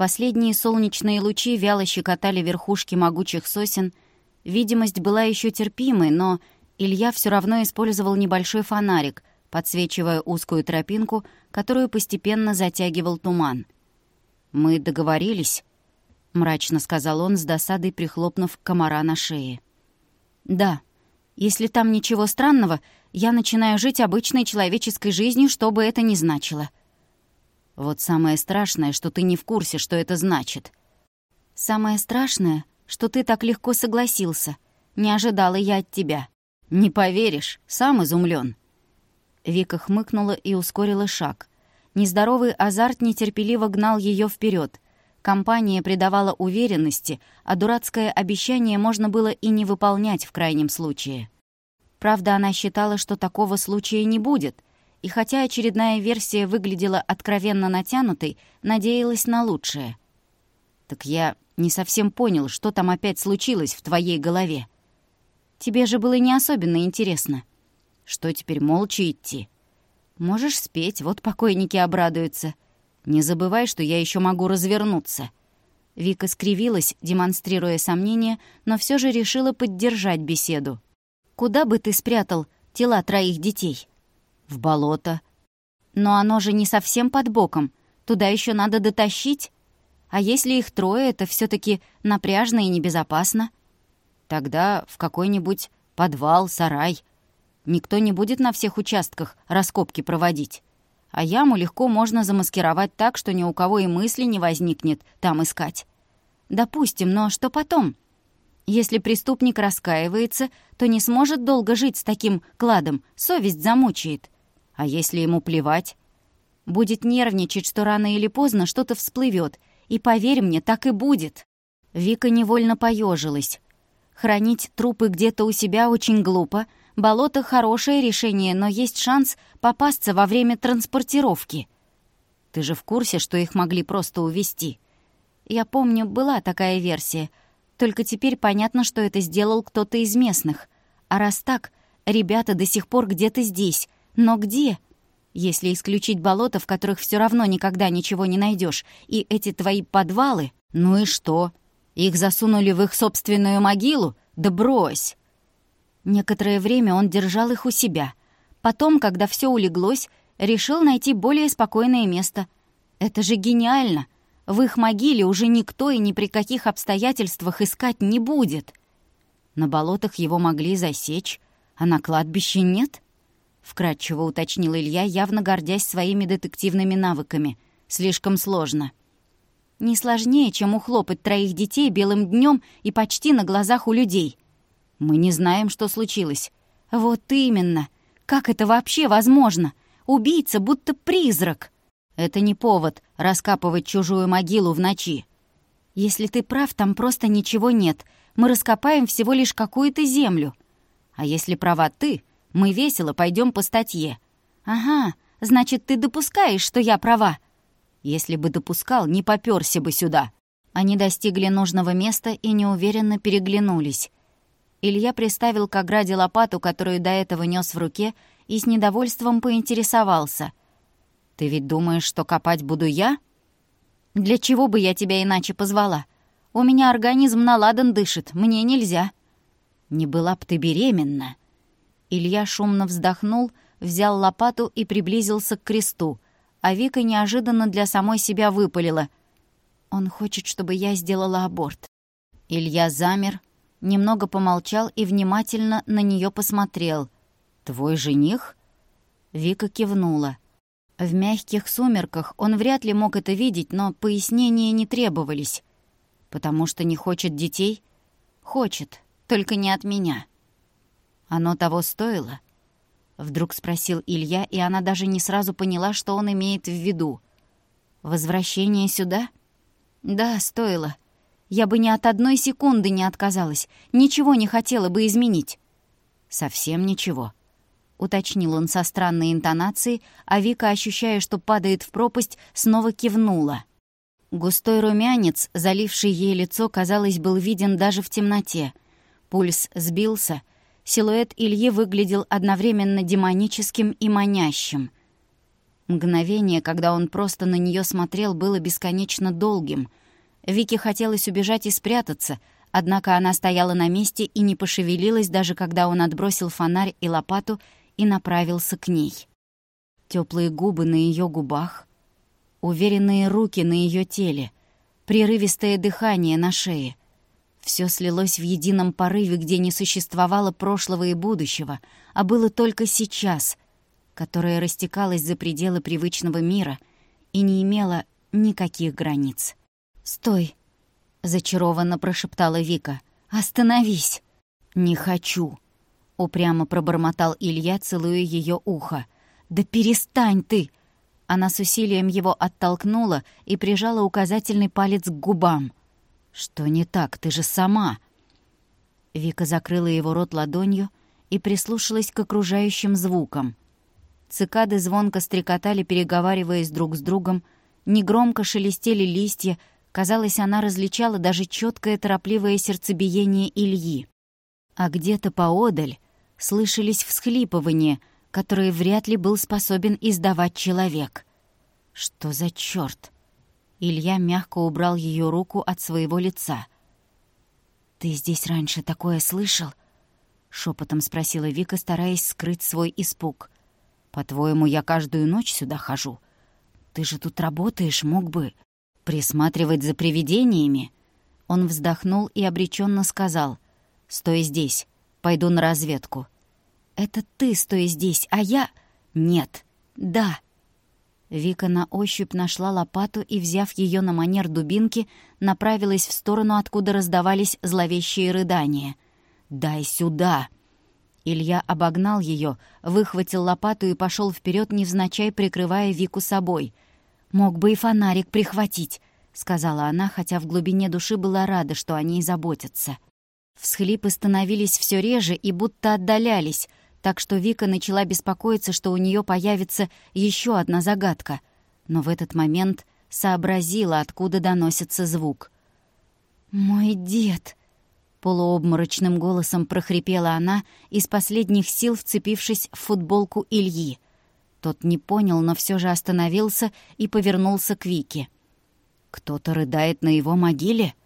Последние солнечные лучи вяло щекотали верхушки могучих сосен. Видимость была еще терпимой, но Илья все равно использовал небольшой фонарик, подсвечивая узкую тропинку, которую постепенно затягивал туман. «Мы договорились», — мрачно сказал он, с досадой прихлопнув комара на шее. «Да. Если там ничего странного, я начинаю жить обычной человеческой жизнью, что бы это ни значило». «Вот самое страшное, что ты не в курсе, что это значит». «Самое страшное, что ты так легко согласился. Не ожидала я от тебя». «Не поверишь, сам изумлён». Вика хмыкнула и ускорила шаг. Нездоровый азарт нетерпеливо гнал ее вперед. Компания придавала уверенности, а дурацкое обещание можно было и не выполнять в крайнем случае. Правда, она считала, что такого случая не будет, и хотя очередная версия выглядела откровенно натянутой, надеялась на лучшее. «Так я не совсем понял, что там опять случилось в твоей голове. Тебе же было не особенно интересно. Что теперь молча идти? Можешь спеть, вот покойники обрадуются. Не забывай, что я еще могу развернуться». Вика скривилась, демонстрируя сомнение, но все же решила поддержать беседу. «Куда бы ты спрятал тела 3 детей?» «В болото». «Но оно же не совсем под боком. Туда еще надо дотащить. А если их 3, это все таки напряжно и небезопасно». «Тогда в какой-нибудь подвал, сарай. Никто не будет на всех участках раскопки проводить. А яму легко можно замаскировать так, что ни у кого и мысли не возникнет там искать». «Допустим, но что потом? Если преступник раскаивается, то не сможет долго жить с таким кладом, совесть замучает. А если ему плевать? Будет нервничать, что рано или поздно что-то всплывет, и, поверь мне, так и будет». Вика невольно поежилась. Хранить трупы где-то у себя очень глупо. Болото — хорошее решение, но есть шанс попасться во время транспортировки. Ты же в курсе, что их могли просто увезти? Я помню, была такая версия. Только теперь понятно, что это сделал кто-то из местных. А раз так, ребята до сих пор где-то здесь. Но где? Если исключить болота, в которых все равно никогда ничего не найдешь, и эти твои подвалы... Ну и что? Их засунули в их собственную могилу? Да брось! Некоторое время он держал их у себя. Потом, когда все улеглось, решил найти более спокойное место. Это же гениально! В их могиле уже никто и ни при каких обстоятельствах искать не будет. На болотах его могли засечь, а на кладбище нет? Вкратчиво уточнил Илья, явно гордясь своими детективными навыками. Слишком сложно. Не сложнее, чем ухлопать 3 детей белым днем и почти на глазах у людей. Мы не знаем, что случилось. Вот именно. Как это вообще возможно? Убийца будто призрак. Это не повод раскапывать чужую могилу в ночи. Если ты прав, там просто ничего нет. Мы раскопаем всего лишь какую-то землю. А если права ты, мы весело пойдем по статье. Ага, значит, ты допускаешь, что я права. Если бы допускал, не попёрся бы сюда». Они достигли нужного места и неуверенно переглянулись. Илья приставил к ограде лопату, которую до этого нёс в руке, и с недовольством поинтересовался. «Ты ведь думаешь, что копать буду я?» «Для чего бы я тебя иначе позвала? У меня организм на ладан дышит, мне нельзя». «Не была б ты беременна». Илья шумно вздохнул, взял лопату и приблизился к кресту, а Вика неожиданно для самой себя выпалила. «Он хочет, чтобы я сделала аборт». Илья замер, немного помолчал и внимательно на неё посмотрел. «Твой жених?» Вика кивнула. В мягких сумерках он вряд ли мог это видеть, но пояснения не требовались. «Потому что не хочет детей?» «Хочет, только не от меня». «Оно того стоило?» Вдруг спросил Илья, и она даже не сразу поняла, что он имеет в виду. «Возвращение сюда?» «Да, стоило. Я бы ни от 1 секунды не отказалась, ничего не хотела бы изменить». «Совсем ничего», — уточнил он со странной интонацией, а Вика, ощущая, что падает в пропасть, снова кивнула. Густой румянец, заливший ей лицо, казалось, был виден даже в темноте. Пульс сбился. Силуэт Ильи выглядел одновременно демоническим и манящим. Мгновение, когда он просто на нее смотрел, было бесконечно долгим. Вике хотелось убежать и спрятаться, однако она стояла на месте и не пошевелилась, даже когда он отбросил фонарь и лопату и направился к ней. Теплые губы на ее губах, уверенные руки на ее теле, прерывистое дыхание на шее. Все слилось в едином порыве, где не существовало прошлого и будущего, а было только сейчас, которое растекалось за пределы привычного мира и не имело никаких границ. «Стой!» — зачарованно прошептала Вика. «Остановись!» «Не хочу!» — упрямо пробормотал Илья, целуя ее ухо. «Да перестань ты!» Она с усилием его оттолкнула и прижала указательный палец к губам. «Что не так? Ты же сама!» Вика закрыла его рот ладонью и прислушалась к окружающим звукам. Цикады звонко стрекотали, переговариваясь друг с другом, негромко шелестели листья. Казалось, она различала даже чёткое торопливое сердцебиение Ильи. А где-то поодаль слышались всхлипывания, которые вряд ли был способен издавать человек. Что за чёрт? Илья мягко убрал ее руку от своего лица. «Ты здесь раньше такое слышал?» — шепотом спросила Вика, стараясь скрыть свой испуг. «По-твоему, я каждую ночь сюда хожу? Ты же тут работаешь, мог бы присматривать за привидениями?» Он вздохнул и обреченно сказал: «Стой здесь, пойду на разведку». «Это ты стой здесь, а я...» «Нет, да». Вика на ощупь нашла лопату и, взяв ее на манер дубинки, направилась в сторону, откуда раздавались зловещие рыдания. «Дай сюда!» Илья обогнал ее, выхватил лопату и пошел вперед, невзначай прикрывая Вику собой. «Мог бы и фонарик прихватить», — сказала она, хотя в глубине души была рада, что о ней заботятся. Всхлипы становились все реже и будто отдалялись, так что Вика начала беспокоиться, что у нее появится еще одна загадка. Но в этот момент сообразила, откуда доносится звук. «Мой дед!» — полуобморочным голосом прохрипела она, из последних сил вцепившись в футболку Ильи. Тот не понял, но все же остановился и повернулся к Вике. «Кто-то рыдает на его могиле?»